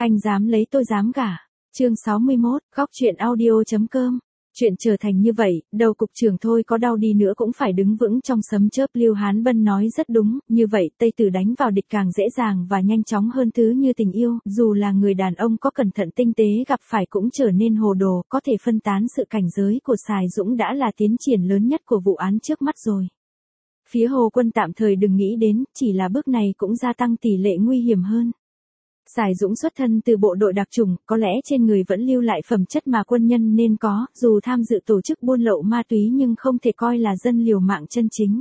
Anh dám lấy tôi dám gả. Chương 61, góc truyện audio.com. Chuyện trở thành như vậy, đầu cục trưởng thôi có đau đi nữa cũng phải đứng vững trong sấm chớp. Lưu Hán Bân nói rất đúng, như vậy Tây Tử đánh vào địch càng dễ dàng và nhanh chóng hơn thứ như tình yêu, dù là người đàn ông có cẩn thận tinh tế gặp phải cũng trở nên hồ đồ, có thể phân tán sự cảnh giới của Sài Dũng đã là tiến triển lớn nhất của vụ án trước mắt rồi. Phía Hồ Quân tạm thời đừng nghĩ đến, chỉ là bước này cũng gia tăng tỷ lệ nguy hiểm hơn. Sài Dũng xuất thân từ bộ đội đặc chủng, có lẽ trên người vẫn lưu lại phẩm chất mà quân nhân nên có, dù tham dự tổ chức buôn lậu ma túy nhưng không thể coi là dân liều mạng chân chính.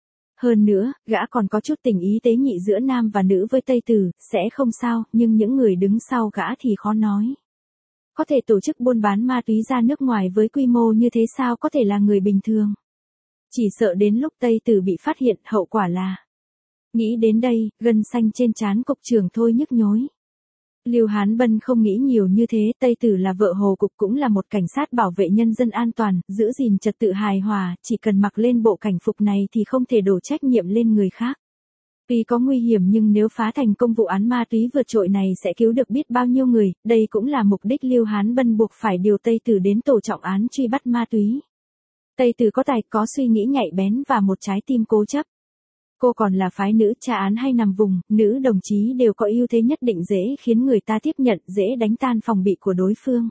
Hơn nữa, gã còn có chút tình ý tế nhị giữa nam và nữ với Tây Tử, sẽ không sao, nhưng những người đứng sau gã thì khó nói. Có thể tổ chức buôn bán ma túy ra nước ngoài với quy mô như thế sao có thể là người bình thường. Chỉ sợ đến lúc Tây Tử bị phát hiện, hậu quả là... Nghĩ đến đây, gân xanh trên trán cục trưởng thôi nhức nhối. Lưu Hán Bân không nghĩ nhiều như thế, Tây Tử là vợ Hồ Cục cũng là một cảnh sát bảo vệ nhân dân an toàn, giữ gìn trật tự hài hòa, chỉ cần mặc lên bộ cảnh phục này thì không thể đổ trách nhiệm lên người khác. Tuy có nguy hiểm nhưng nếu phá thành công vụ án ma túy vượt trội này sẽ cứu được biết bao nhiêu người, đây cũng là mục đích Lưu Hán Bân buộc phải điều Tây Tử đến tổ trọng án truy bắt ma túy. Tây Tử có tài, có suy nghĩ nhạy bén và một trái tim cố chấp. Cô còn là phái nữ tra án hay nằm vùng, nữ đồng chí đều có ưu thế nhất định dễ khiến người ta tiếp nhận, dễ đánh tan phòng bị của đối phương.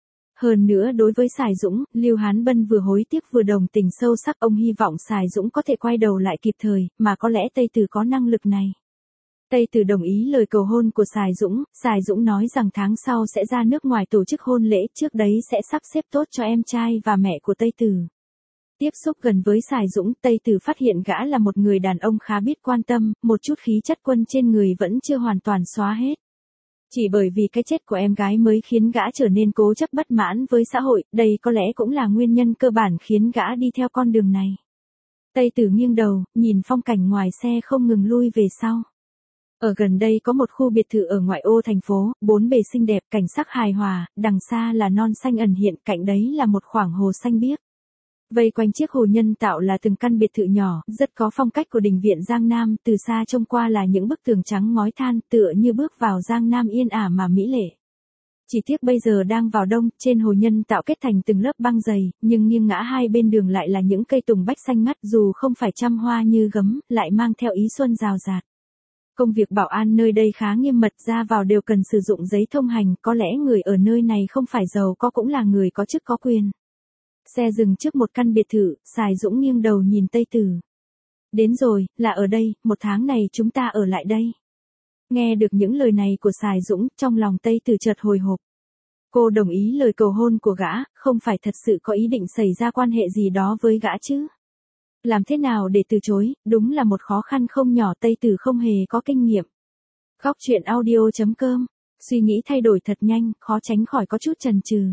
Hơn nữa đối với Sài Dũng, Lưu Hán Bân vừa hối tiếc vừa đồng tình sâu sắc, ông hy vọng Sài Dũng có thể quay đầu lại kịp thời, mà có lẽ Tây Tử có năng lực này. Tây Tử đồng ý lời cầu hôn của Sài Dũng nói rằng tháng sau sẽ ra nước ngoài tổ chức hôn lễ, trước đấy sẽ sắp xếp tốt cho em trai và mẹ của Tây Tử. Tiếp xúc gần với Sài Dũng, Tây Tử phát hiện gã là một người đàn ông khá biết quan tâm, một chút khí chất quân trên người vẫn chưa hoàn toàn xóa hết. Chỉ bởi vì cái chết của em gái mới khiến gã trở nên cố chấp bất mãn với xã hội, đây có lẽ cũng là nguyên nhân cơ bản khiến gã đi theo con đường này. Tây Tử nghiêng đầu, nhìn phong cảnh ngoài xe không ngừng lui về sau. Ở gần đây có một khu biệt thự ở ngoại ô thành phố, bốn bề xinh đẹp, cảnh sắc hài hòa, đằng xa là non xanh ẩn hiện, cạnh đấy là một khoảng hồ xanh biếc. Vây quanh chiếc hồ nhân tạo là từng căn biệt thự nhỏ, rất có phong cách của đình viện Giang Nam, từ xa trông qua là những bức tường trắng ngói than, tựa như bước vào Giang Nam yên ả mà mỹ lệ. Chỉ tiếc bây giờ đang vào đông, trên hồ nhân tạo kết thành từng lớp băng dày, nhưng nghiêng ngã hai bên đường lại là những cây tùng bách xanh ngắt, dù không phải trăm hoa như gấm, lại mang theo ý xuân rào rạt. Công việc bảo an nơi đây khá nghiêm mật, ra vào đều cần sử dụng giấy thông hành, có lẽ người ở nơi này không phải giàu có cũng là người có chức có quyền. Xe dừng trước một căn biệt thự, Sài Dũng nghiêng đầu nhìn Tây Tử. Đến rồi, là ở đây, một tháng này chúng ta ở lại đây. Nghe được những lời này của Sài Dũng, trong lòng Tây Tử chợt hồi hộp. Cô đồng ý lời cầu hôn của gã, không phải thật sự có ý định xảy ra quan hệ gì đó với gã chứ. Làm thế nào để từ chối, đúng là một khó khăn không nhỏ. Tây Tử không hề có kinh nghiệm. Góc truyện audio.com. Suy nghĩ thay đổi thật nhanh, khó tránh khỏi có chút chần chừ.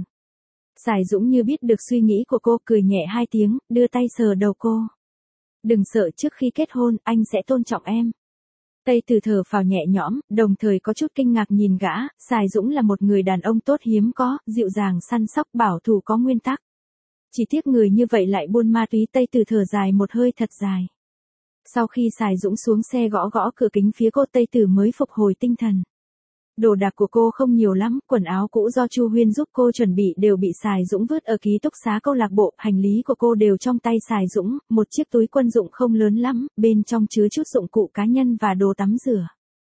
Sài Dũng như biết được suy nghĩ của cô, cười nhẹ hai tiếng, đưa tay sờ đầu cô. Đừng sợ, trước khi kết hôn, anh sẽ tôn trọng em. Tây Tử thở phào nhẹ nhõm, đồng thời có chút kinh ngạc nhìn gã. Sài Dũng là một người đàn ông tốt hiếm có, dịu dàng săn sóc, bảo thủ có nguyên tắc. Chỉ tiếc người như vậy lại buôn ma túy. Tây Tử thở dài một hơi thật dài. Sau khi Sài Dũng xuống xe gõ gõ cửa kính phía cô, Tây Tử mới phục hồi tinh thần. Đồ đạc của cô không nhiều lắm, quần áo cũ do Chu Huyên giúp cô chuẩn bị đều bị Sài Dũng vứt ở ký túc xá câu lạc bộ, hành lý của cô đều trong tay Sài Dũng, một chiếc túi quân dụng không lớn lắm, bên trong chứa chút dụng cụ cá nhân và đồ tắm rửa.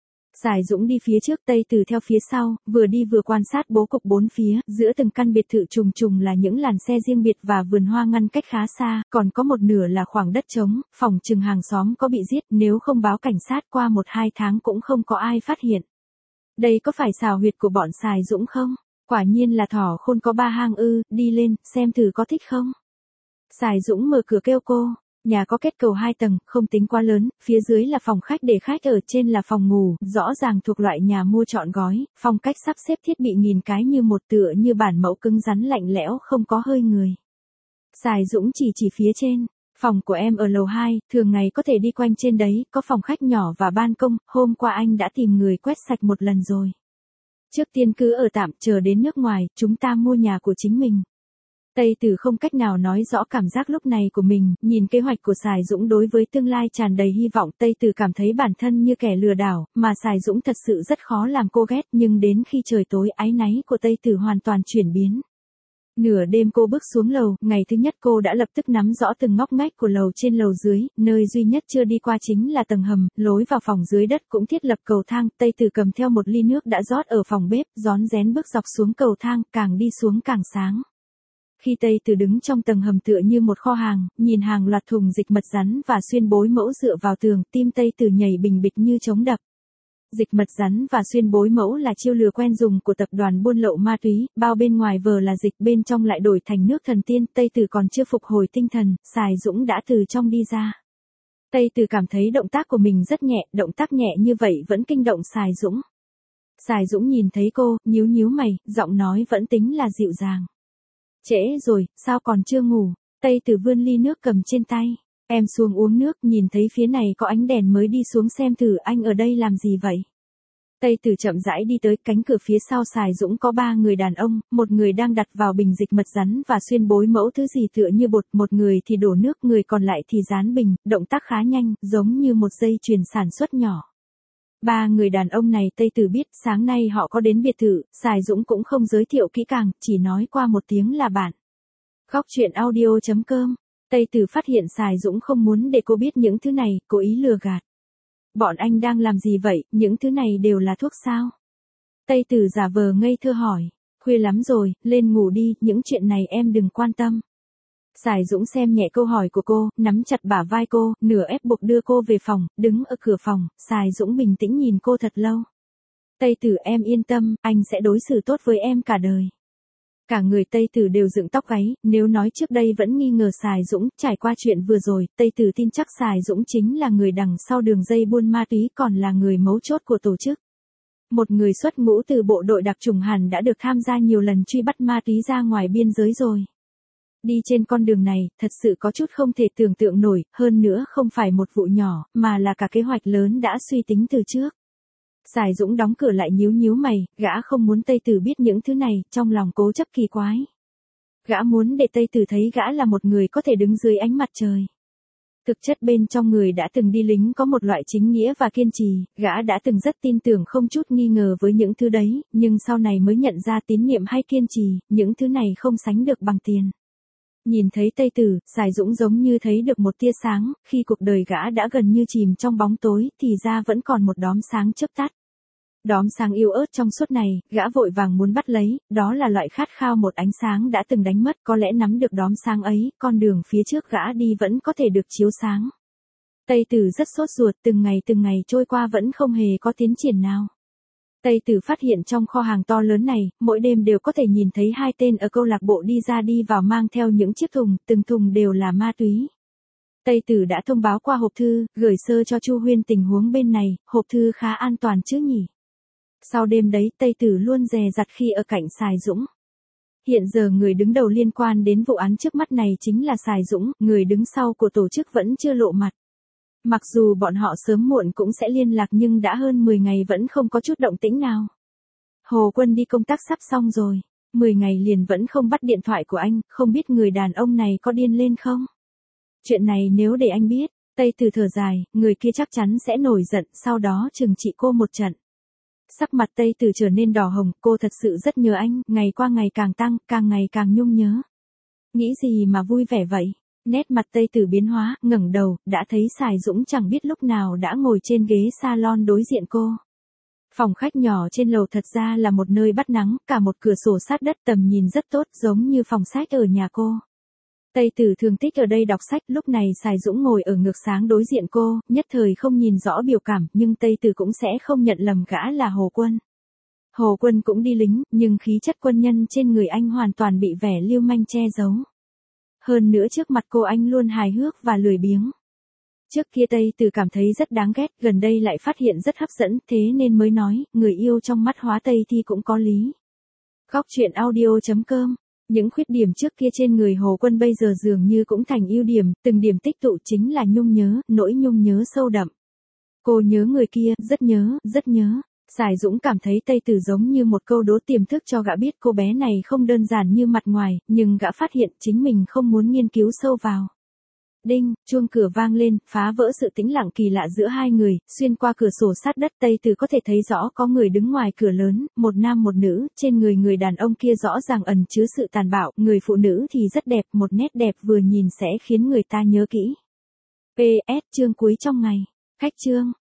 Sài Dũng đi phía trước, Tây Tử theo phía sau, vừa đi vừa quan sát bố cục bốn phía, giữa từng căn biệt thự trùng trùng là những làn xe riêng biệt và vườn hoa ngăn cách khá xa, còn có một nửa là khoảng đất trống, phòng chừng hàng xóm có bị giết, nếu không báo cảnh sát qua 1-2 tháng cũng không có ai phát hiện. Đây có phải xào huyệt của bọn Sài Dũng không? Quả nhiên là thỏ khôn có 3 hang ư, đi lên, xem thử có thích không? Sài Dũng mở cửa kêu cô, nhà có kết cầu 2 tầng, không tính quá lớn, phía dưới là phòng khách để khách, ở trên là phòng ngủ, rõ ràng thuộc loại nhà mua trọn gói, phong cách sắp xếp thiết bị nhìn cái như một, tựa như bản mẫu cứng rắn lạnh lẽo không có hơi người. Sài Dũng chỉ phía trên. Phòng của em ở lầu 2, thường ngày có thể đi quanh trên đấy, có phòng khách nhỏ và ban công, hôm qua anh đã tìm người quét sạch một lần rồi. Trước tiên cứ ở tạm, chờ đến nước ngoài, chúng ta mua nhà của chính mình. Tây Tử không cách nào nói rõ cảm giác lúc này của mình, nhìn kế hoạch của Sài Dũng đối với tương lai tràn đầy hy vọng. Tây Tử cảm thấy bản thân như kẻ lừa đảo, mà Sài Dũng thật sự rất khó làm cô ghét, nhưng đến khi trời tối áy náy của Tây Tử hoàn toàn chuyển biến. Nửa đêm cô bước xuống lầu, ngày thứ nhất cô đã lập tức nắm rõ từng ngóc ngách của lầu trên lầu dưới, nơi duy nhất chưa đi qua chính là tầng hầm, lối vào phòng dưới đất cũng thiết lập cầu thang. Tây Tử cầm theo một ly nước đã rót ở phòng bếp, rón rén bước dọc xuống cầu thang, càng đi xuống càng sáng. Khi Tây Tử đứng trong tầng hầm tựa như một kho hàng, nhìn hàng loạt thùng dịch mật rắn và xuyên bối mẫu dựa vào tường, tim Tây Tử nhảy bình bịch như trống đập. Dịch mật rắn và xuyên bối mẫu là chiêu lừa quen dùng của tập đoàn buôn lậu ma túy, bao bên ngoài vờ là dịch, bên trong lại đổi thành nước thần tiên. Tây Tử còn chưa phục hồi tinh thần, Sài Dũng đã từ trong đi ra. Tây Tử cảm thấy động tác của mình rất nhẹ, động tác nhẹ như vậy vẫn kinh động Sài Dũng. Sài Dũng nhìn thấy cô, nhíu nhíu mày, giọng nói vẫn tính là dịu dàng. Trễ rồi, sao còn chưa ngủ? Tây Tử vươn ly nước cầm trên tay. Em xuống uống nước, nhìn thấy phía này có ánh đèn mới đi xuống xem thử, anh ở đây làm gì vậy? Tây Tử chậm rãi đi tới cánh cửa phía sau Sài Dũng, có 3 người đàn ông, một người đang đặt vào bình dịch mật rắn và xuyên bối mẫu thứ gì tựa như bột, một người thì đổ nước, người còn lại thì dán bình, động tác khá nhanh, giống như một dây chuyền sản xuất nhỏ. 3 người đàn ông này Tây Tử biết, sáng nay họ có đến biệt thự, Sài Dũng cũng không giới thiệu kỹ càng, chỉ nói qua một tiếng là bạn. Góc truyện audio.com. Tây Tử phát hiện Sài Dũng không muốn để cô biết những thứ này, cố ý lừa gạt. Bọn anh đang làm gì vậy, những thứ này đều là thuốc sao? Tây Tử giả vờ ngây thơ hỏi. Khuya lắm rồi, lên ngủ đi, những chuyện này em đừng quan tâm. Sài Dũng xem nhẹ câu hỏi của cô, nắm chặt bả vai cô, nửa ép buộc đưa cô về phòng, đứng ở cửa phòng, Sài Dũng bình tĩnh nhìn cô thật lâu. Tây Tử em yên tâm, anh sẽ đối xử tốt với em cả đời. Cả người Tây Tử đều dựng tóc gáy, nếu nói trước đây vẫn nghi ngờ Sài Dũng, trải qua chuyện vừa rồi, Tây Tử tin chắc Sài Dũng chính là người đằng sau đường dây buôn ma túy, còn là người mấu chốt của tổ chức. Một người xuất ngũ từ bộ đội đặc chủng hẳn đã được tham gia nhiều lần truy bắt ma túy ra ngoài biên giới rồi. Đi trên con đường này, thật sự có chút không thể tưởng tượng nổi, hơn nữa không phải một vụ nhỏ, mà là cả kế hoạch lớn đã suy tính từ trước. Sài Dũng đóng cửa lại nhíu nhíu mày, gã không muốn Tây Tử biết những thứ này, trong lòng cố chấp kỳ quái. Gã muốn để Tây Tử thấy gã là một người có thể đứng dưới ánh mặt trời. Thực chất bên trong người đã từng đi lính có một loại chính nghĩa và kiên trì, gã đã từng rất tin tưởng không chút nghi ngờ với những thứ đấy, nhưng sau này mới nhận ra tín niệm hay kiên trì, những thứ này không sánh được bằng tiền. Nhìn thấy Tây Tử, Sài Dũng giống như thấy được một tia sáng, khi cuộc đời gã đã gần như chìm trong bóng tối, thì ra vẫn còn một đóm sáng chớp tắt. Đóm sáng yếu ớt trong suốt này, gã vội vàng muốn bắt lấy, đó là loại khát khao một ánh sáng đã từng đánh mất, có lẽ nắm được đóm sáng ấy, con đường phía trước gã đi vẫn có thể được chiếu sáng. Tây Tử rất sốt ruột, từng ngày trôi qua vẫn không hề có tiến triển nào. Tây Tử phát hiện trong kho hàng to lớn này, mỗi đêm đều có thể nhìn thấy 2 tên ở câu lạc bộ đi ra đi vào mang theo những chiếc thùng, từng thùng đều là ma túy. Tây Tử đã thông báo qua hộp thư, gửi sơ cho Chu Huyên tình huống bên này, hộp thư khá an toàn chứ nhỉ? Sau đêm đấy, Tây Tử luôn dè dặt khi ở cạnh Sài Dũng. Hiện giờ người đứng đầu liên quan đến vụ án trước mắt này chính là Sài Dũng, người đứng sau của tổ chức vẫn chưa lộ mặt. Mặc dù bọn họ sớm muộn cũng sẽ liên lạc nhưng đã hơn 10 ngày vẫn không có chút động tĩnh nào. Hồ Quân đi công tác sắp xong rồi, 10 ngày liền vẫn không bắt điện thoại của anh, không biết người đàn ông này có điên lên không? Chuyện này nếu để anh biết, Tây Tử thở dài, người kia chắc chắn sẽ nổi giận, sau đó trừng trị cô một trận. Sắc mặt Tây Tử trở nên đỏ hồng, cô thật sự rất nhớ anh, ngày qua ngày càng tăng, càng ngày càng nhung nhớ. Nghĩ gì mà vui vẻ vậy? Nét mặt Tây Tử biến hóa, ngẩng đầu, đã thấy Sài Dũng chẳng biết lúc nào đã ngồi trên ghế salon đối diện cô. Phòng khách nhỏ trên lầu thật ra là một nơi bắt nắng, cả một cửa sổ sát đất, tầm nhìn rất tốt, giống như phòng sách ở nhà cô. Tây Tử thường thích ở đây đọc sách, lúc này Sài Dũng ngồi ở ngược sáng đối diện cô, nhất thời không nhìn rõ biểu cảm, nhưng Tây Tử cũng sẽ không nhận lầm gã là Hồ Quân. Hồ Quân cũng đi lính, nhưng khí chất quân nhân trên người anh hoàn toàn bị vẻ lưu manh che giấu. Hơn nữa trước mặt cô anh luôn hài hước và lười biếng. Trước kia Tây Tử cảm thấy rất đáng ghét, gần đây lại phát hiện rất hấp dẫn, thế nên mới nói, người yêu trong mắt Hóa Tây thì cũng có lý. Góc truyện audio.com. Những khuyết điểm trước kia trên người Hồ Quân bây giờ dường như cũng thành ưu điểm, từng điểm tích tụ chính là nhung nhớ, nỗi nhung nhớ sâu đậm. Cô nhớ người kia, rất nhớ, rất nhớ. Sài Dũng cảm thấy Tây Tử giống như một câu đố tiềm thức cho gã biết cô bé này không đơn giản như mặt ngoài, nhưng gã phát hiện chính mình không muốn nghiên cứu sâu vào. Đinh, chuông cửa vang lên, phá vỡ sự tĩnh lặng kỳ lạ giữa hai người, xuyên qua cửa sổ sát đất Tây Tử có thể thấy rõ có người đứng ngoài cửa lớn, một nam một nữ, trên người người đàn ông kia rõ ràng ẩn chứa sự tàn bạo, người phụ nữ thì rất đẹp, một nét đẹp vừa nhìn sẽ khiến người ta nhớ kỹ. PS, chương cuối trong ngày. Khách chương.